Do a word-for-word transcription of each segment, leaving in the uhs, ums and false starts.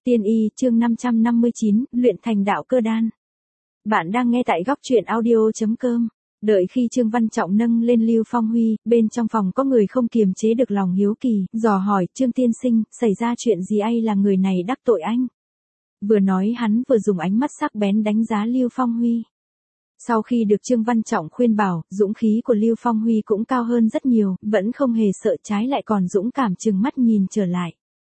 Tiên y chương năm trăm năm mươi chín, luyện thành đạo cơ đan. Bạn đang nghe tại góc truyện audio.com. Đợi khi Trương Văn Trọng nâng lên Lưu Phong Huy, bên trong phòng có người không kiềm chế được lòng hiếu kỳ, dò hỏi, Trương tiên sinh, xảy ra chuyện gì ai là người này đắc tội anh? Vừa nói hắn vừa dùng ánh mắt sắc bén đánh giá Lưu Phong Huy. Sau khi được Trương Văn Trọng khuyên bảo, dũng khí của Lưu Phong Huy cũng cao hơn rất nhiều, vẫn không hề sợ, trái lại còn dũng cảm trừng mắt nhìn trở lại.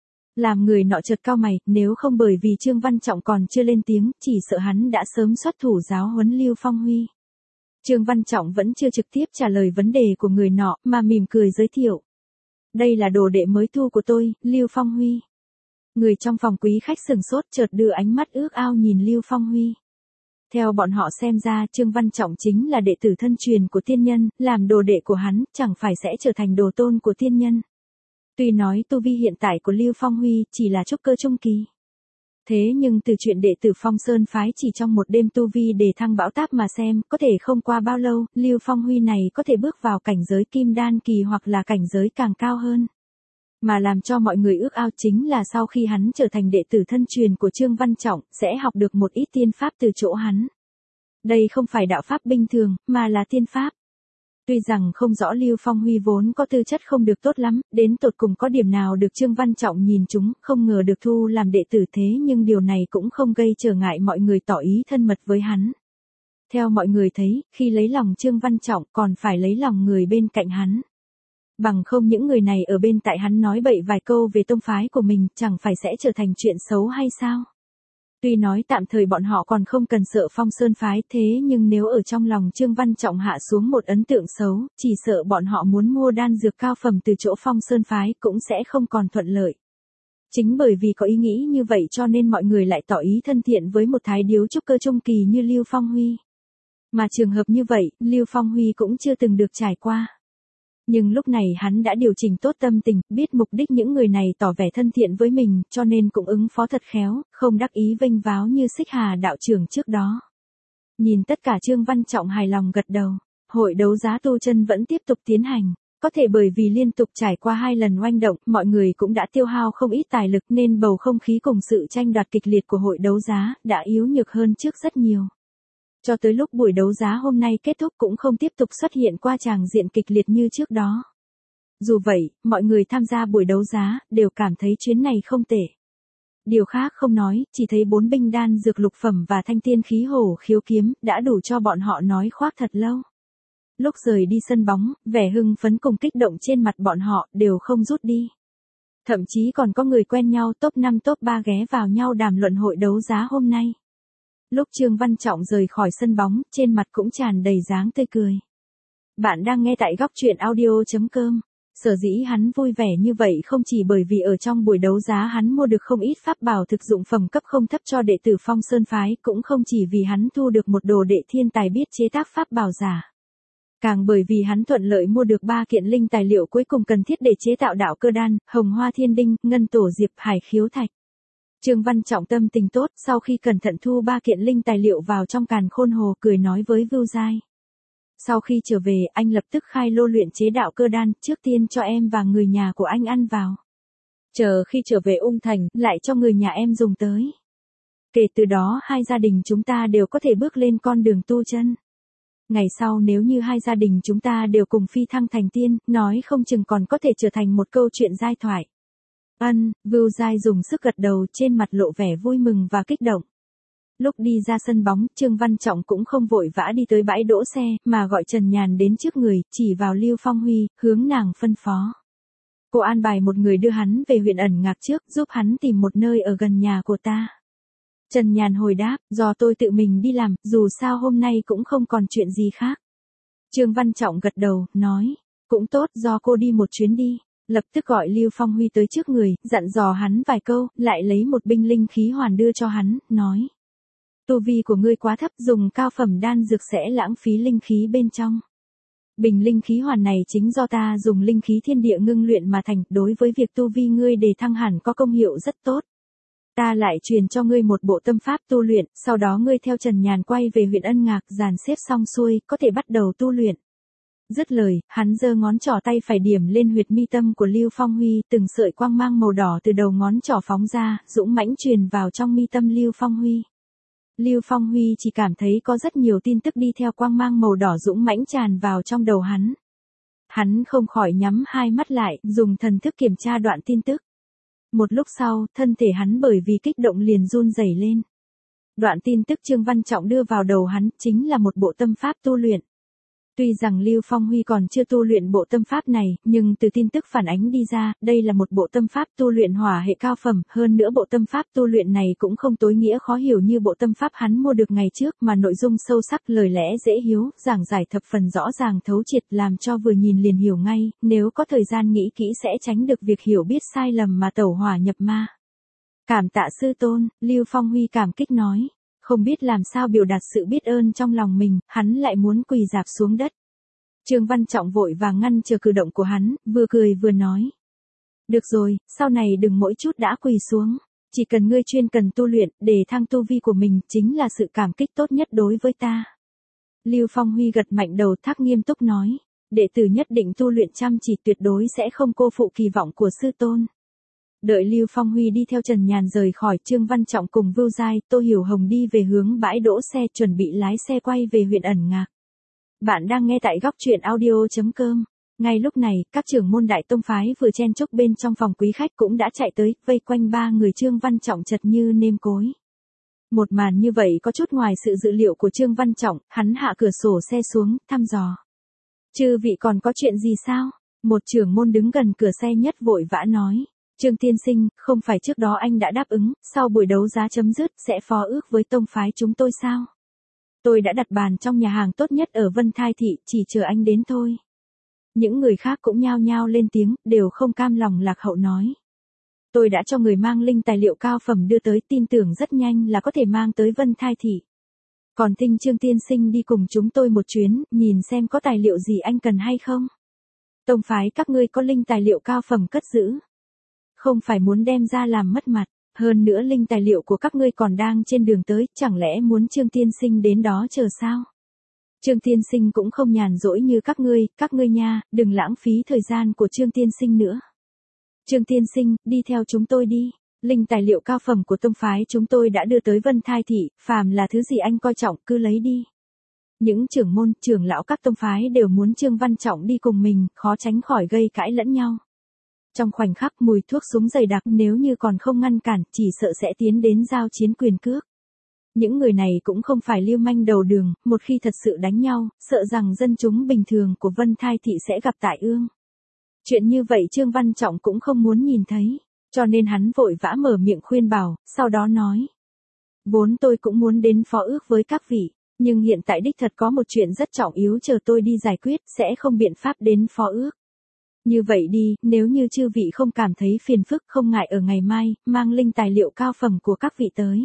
Làm người nọ chợt cau mày, nếu không bởi vì Trương Văn Trọng còn chưa lên tiếng, chỉ sợ hắn đã sớm xuất thủ giáo huấn Lưu Phong Huy. Trương Văn Trọng vẫn chưa trực tiếp trả lời vấn đề của người nọ, mà mỉm cười giới thiệu. Đây là đồ đệ mới thu của tôi, Lưu Phong Huy. Người trong phòng quý khách sừng sốt chợt đưa ánh mắt ước ao nhìn Lưu Phong Huy. Theo bọn họ xem ra, Trương Văn Trọng chính là đệ tử thân truyền của tiên nhân, làm đồ đệ của hắn, chẳng phải sẽ trở thành đồ tôn của tiên nhân. Tuy nói tu vi hiện tại của Lưu Phong Huy chỉ là trúc cơ trung kỳ. Thế nhưng từ chuyện đệ tử Phong Sơn phái chỉ trong một đêm tu vi để thăng bão táp mà xem, có thể không qua bao lâu, Lưu Phong Huy này có thể bước vào cảnh giới kim đan kỳ hoặc là cảnh giới càng cao hơn. Mà làm cho mọi người ước ao chính là sau khi hắn trở thành đệ tử thân truyền của Trương Văn Trọng, sẽ học được một ít tiên pháp từ chỗ hắn. Đây không phải đạo pháp bình thường, mà là tiên pháp. Tuy rằng không rõ Lưu Phong Huy vốn có tư chất không được tốt lắm, đến tột cùng có điểm nào được Trương Văn Trọng nhìn chúng, không ngờ được thu làm đệ tử thế nhưng điều này cũng không gây trở ngại mọi người tỏ ý thân mật với hắn. Theo mọi người thấy, khi lấy lòng Trương Văn Trọng còn phải lấy lòng người bên cạnh hắn. Bằng không những người này ở bên tại hắn nói bậy vài câu về tông phái của mình, chẳng phải sẽ trở thành chuyện xấu hay sao? Tuy nói tạm thời bọn họ còn không cần sợ Phong Sơn phái, thế nhưng nếu ở trong lòng Trương Văn Trọng hạ xuống một ấn tượng xấu, chỉ sợ bọn họ muốn mua đan dược cao phẩm từ chỗ Phong Sơn phái cũng sẽ không còn thuận lợi. Chính bởi vì có ý nghĩ như vậy cho nên mọi người lại tỏ ý thân thiện với một thái điếu trúc cơ trung kỳ như Lưu Phong Huy. Mà trường hợp như vậy, Lưu Phong Huy cũng chưa từng được trải qua. Nhưng lúc này hắn đã điều chỉnh tốt tâm tình, biết mục đích những người này tỏ vẻ thân thiện với mình, cho nên cũng ứng phó thật khéo, không đắc ý vênh váo như Xích Hà đạo trưởng trước đó. Nhìn tất cả Trương Văn Trọng hài lòng gật đầu, hội đấu giá tu chân vẫn tiếp tục tiến hành. Có thể bởi vì liên tục trải qua hai lần oanh động, mọi người cũng đã tiêu hao không ít tài lực nên bầu không khí cùng sự tranh đoạt kịch liệt của hội đấu giá đã yếu nhược hơn trước rất nhiều. Cho tới lúc buổi đấu giá hôm nay kết thúc cũng không tiếp tục xuất hiện qua tràng diện kịch liệt như trước đó. Dù vậy, mọi người tham gia buổi đấu giá đều cảm thấy chuyến này không tệ. Điều khác không nói, chỉ thấy bốn binh đan dược lục phẩm và thanh tiên khí hổ khiếu kiếm đã đủ cho bọn họ nói khoác thật lâu. Lúc rời đi sân bóng, vẻ hưng phấn cùng kích động trên mặt bọn họ đều không rút đi. Thậm chí còn có người quen nhau top năm top ba ghé vào nhau đàm luận hội đấu giá hôm nay. Lúc Trương Văn Trọng rời khỏi sân bóng, trên mặt cũng tràn đầy dáng tươi cười. Bạn đang nghe tại góc truyện audio.com. Sở dĩ hắn vui vẻ như vậy không chỉ bởi vì ở trong buổi đấu giá hắn mua được không ít pháp bảo thực dụng phẩm cấp không thấp cho đệ tử Phong Sơn phái, cũng không chỉ vì hắn thu được một đồ đệ thiên tài biết chế tác pháp bảo giả. Càng bởi vì hắn thuận lợi mua được ba kiện linh tài liệu cuối cùng cần thiết để chế tạo đạo cơ đan, hồng hoa thiên đinh, ngân tổ diệp, hải khiếu thạch. Trương Văn Trọng tâm tình tốt, sau khi cẩn thận thu ba kiện linh tài liệu vào trong càn khôn hồ, cười nói với Vưu Giai. Sau khi trở về, anh lập tức khai lô luyện chế đạo cơ đan, trước tiên cho em và người nhà của anh ăn vào. Chờ khi trở về Ung Thành, lại cho người nhà em dùng tới. Kể từ đó hai gia đình chúng ta đều có thể bước lên con đường tu chân. Ngày sau nếu như hai gia đình chúng ta đều cùng phi thăng thành tiên, nói không chừng còn có thể trở thành một câu chuyện giai thoại. Ân, Vưu Giai dùng sức gật đầu, trên mặt lộ vẻ vui mừng và kích động. Lúc đi ra sân bóng, Trương Văn Trọng cũng không vội vã đi tới bãi đỗ xe, mà gọi Trần Nhàn đến trước người, chỉ vào Lưu Phong Huy, hướng nàng phân phó. Cô an bài một người đưa hắn về huyện ẩn ngạc trước, giúp hắn tìm một nơi ở gần nhà của ta. Trần Nhàn hồi đáp, do tôi tự mình đi làm, dù sao hôm nay cũng không còn chuyện gì khác. Trương Văn Trọng gật đầu, nói, cũng tốt, do cô đi một chuyến đi. Lập tức gọi Lưu Phong Huy tới trước người, dặn dò hắn vài câu, lại lấy một binh linh khí hoàn đưa cho hắn, nói. Tu vi của ngươi quá thấp, dùng cao phẩm đan dược sẽ lãng phí linh khí bên trong. Bình linh khí hoàn này chính do ta dùng linh khí thiên địa ngưng luyện mà thành, đối với việc tu vi ngươi để thăng hẳn có công hiệu rất tốt. Ta lại truyền cho ngươi một bộ tâm pháp tu luyện, sau đó ngươi theo Trần Nhàn quay về huyện Ân Ngạc, dàn xếp xong xuôi, có thể bắt đầu tu luyện. Dứt lời, hắn giơ ngón trỏ tay phải điểm lên huyệt mi tâm của Lưu Phong Huy, từng sợi quang mang màu đỏ từ đầu ngón trỏ phóng ra, dũng mãnh truyền vào trong mi tâm Lưu Phong Huy. Lưu Phong Huy chỉ cảm thấy có rất nhiều tin tức đi theo quang mang màu đỏ dũng mãnh tràn vào trong đầu hắn. Hắn không khỏi nhắm hai mắt lại, dùng thần thức kiểm tra đoạn tin tức. Một lúc sau, thân thể hắn bởi vì kích động liền run rẩy lên. Đoạn tin tức Trương Văn Trọng đưa vào đầu hắn chính là một bộ tâm pháp tu luyện. Tuy rằng Lưu Phong Huy còn chưa tu luyện bộ tâm pháp này, nhưng từ tin tức phản ánh đi ra, đây là một bộ tâm pháp tu luyện hỏa hệ cao phẩm, hơn nữa bộ tâm pháp tu luyện này cũng không tối nghĩa khó hiểu như bộ tâm pháp hắn mua được ngày trước, mà nội dung sâu sắc, lời lẽ dễ hiếu, giảng giải thập phần rõ ràng thấu triệt, làm cho vừa nhìn liền hiểu ngay, nếu có thời gian nghĩ kỹ sẽ tránh được việc hiểu biết sai lầm mà tẩu hỏa nhập ma. Cảm tạ sư tôn, Lưu Phong Huy cảm kích nói. Không biết làm sao biểu đạt sự biết ơn trong lòng mình, hắn lại muốn quỳ rạp xuống đất. Trương Văn Trọng vội vàng ngăn chờ cử động của hắn, vừa cười vừa nói. Được rồi, sau này đừng mỗi chút đã quỳ xuống. Chỉ cần ngươi chuyên cần tu luyện, để thăng tu vi của mình, chính là sự cảm kích tốt nhất đối với ta. Lưu Phong Huy gật mạnh đầu thác nghiêm túc nói. Đệ tử nhất định tu luyện chăm chỉ, tuyệt đối sẽ không cô phụ kỳ vọng của sư tôn. Đợi Lưu Phong Huy đi theo Trần Nhàn rời khỏi, Trương Văn Trọng cùng Vưu Giai, Tô Hiểu Hồng đi về hướng bãi đỗ xe, chuẩn bị lái xe quay về huyện Ẩn Ngạc. Bạn đang nghe tại góc truyện audio chấm com. Ngay lúc này, các trưởng môn đại tông phái vừa chen chúc bên trong phòng quý khách cũng đã chạy tới, vây quanh ba người Trương Văn Trọng chật như nêm cối. Một màn như vậy có chút ngoài sự dự liệu của Trương Văn Trọng, hắn hạ cửa sổ xe xuống, thăm dò. Chư vị còn có chuyện gì sao? Một trưởng môn đứng gần cửa xe nhất vội vã nói. Trương tiên sinh, không phải trước đó anh đã đáp ứng, sau buổi đấu giá chấm dứt sẽ phó ước với tông phái chúng tôi sao? Tôi đã đặt bàn trong nhà hàng tốt nhất ở Vân Thai Thị, chỉ chờ anh đến thôi. Những người khác cũng nhao nhao lên tiếng, đều không cam lòng lạc hậu nói. Tôi đã cho người mang linh tài liệu cao phẩm đưa tới, tin tưởng rất nhanh là có thể mang tới Vân Thai Thị. Còn Tinh Trương tiên sinh đi cùng chúng tôi một chuyến, nhìn xem có tài liệu gì anh cần hay không? Tông phái các ngươi có linh tài liệu cao phẩm cất giữ. Không phải muốn đem ra làm mất mặt, hơn nữa linh tài liệu của các ngươi còn đang trên đường tới, chẳng lẽ muốn Trương tiên sinh đến đó chờ sao? Trương tiên sinh cũng không nhàn rỗi như các ngươi, các ngươi nha, đừng lãng phí thời gian của Trương tiên sinh nữa. Trương tiên sinh, đi theo chúng tôi đi, linh tài liệu cao phẩm của tông phái chúng tôi đã đưa tới Vân Thai Thị, phàm là thứ gì anh coi trọng cứ lấy đi. Những trưởng môn, trưởng lão các tông phái đều muốn Trương Văn Trọng đi cùng mình, khó tránh khỏi gây cãi lẫn nhau. Trong khoảnh khắc mùi thuốc súng dày đặc, nếu như còn không ngăn cản, chỉ sợ sẽ tiến đến giao chiến quyền cước. Những người này cũng không phải lưu manh đầu đường, một khi thật sự đánh nhau, sợ rằng dân chúng bình thường của Vân Thai Thị sẽ gặp tai ương. Chuyện như vậy Trương Văn Trọng cũng không muốn nhìn thấy, cho nên hắn vội vã mở miệng khuyên bảo, sau đó nói. Vốn tôi cũng muốn đến phó ước với các vị, nhưng hiện tại đích thật có một chuyện rất trọng yếu chờ tôi đi giải quyết, sẽ không biện pháp đến phó ước. Như vậy đi, nếu như chư vị không cảm thấy phiền phức, không ngại ở ngày mai, mang linh tài liệu cao phẩm của các vị tới.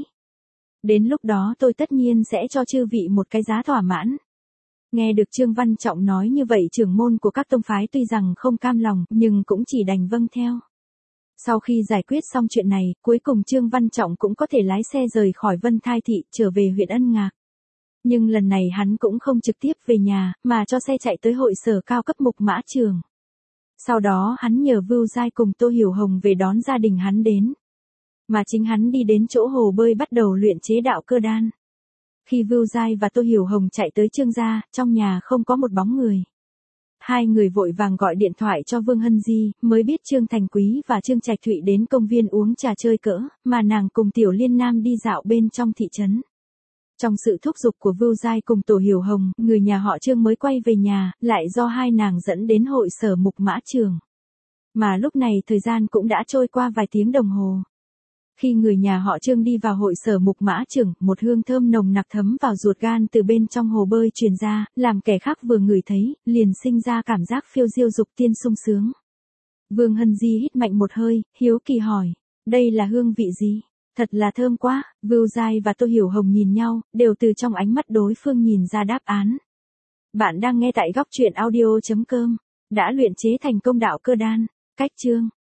Đến lúc đó tôi tất nhiên sẽ cho chư vị một cái giá thỏa mãn. Nghe được Trương Văn Trọng nói như vậy, trưởng môn của các tông phái tuy rằng không cam lòng, nhưng cũng chỉ đành vâng theo. Sau khi giải quyết xong chuyện này, cuối cùng Trương Văn Trọng cũng có thể lái xe rời khỏi Vân Thai Thị, trở về huyện Ân Ngạc. Nhưng lần này hắn cũng không trực tiếp về nhà, mà cho xe chạy tới hội sở cao cấp Mục Mã Trường. Sau đó hắn nhờ Vưu Giai cùng Tô Hiểu Hồng về đón gia đình hắn đến. Mà chính hắn đi đến chỗ hồ bơi bắt đầu luyện chế đạo cơ đan. Khi Vưu Giai và Tô Hiểu Hồng chạy tới Trương gia, trong nhà không có một bóng người. Hai người vội vàng gọi điện thoại cho Vương Hân Di, mới biết Trương Thành Quý và Trương Trạch Thụy đến công viên uống trà chơi cỡ, mà nàng cùng Tiểu Liên Nam đi dạo bên trong thị trấn. Trong sự thúc giục của Vưu Giai cùng Tô Hiểu Hồng, người nhà họ Trương mới quay về nhà, lại do hai nàng dẫn đến hội sở Mục Mã Trường. Mà lúc này thời gian cũng đã trôi qua vài tiếng đồng hồ. Khi người nhà họ Trương đi vào hội sở Mục Mã Trường, một hương thơm nồng nặc thấm vào ruột gan từ bên trong hồ bơi truyền ra, làm kẻ khác vừa ngửi thấy, liền sinh ra cảm giác phiêu diêu dục tiên sung sướng. Vương Hân Di hít mạnh một hơi, hiếu kỳ hỏi, đây là hương vị gì? Thật là thơm quá, Vưu Giai và Tô Hiểu Hồng nhìn nhau, đều từ trong ánh mắt đối phương nhìn ra đáp án. Bạn đang nghe tại góc truyện audio chấm com, đã luyện chế thành công đạo cơ đan, cách chương.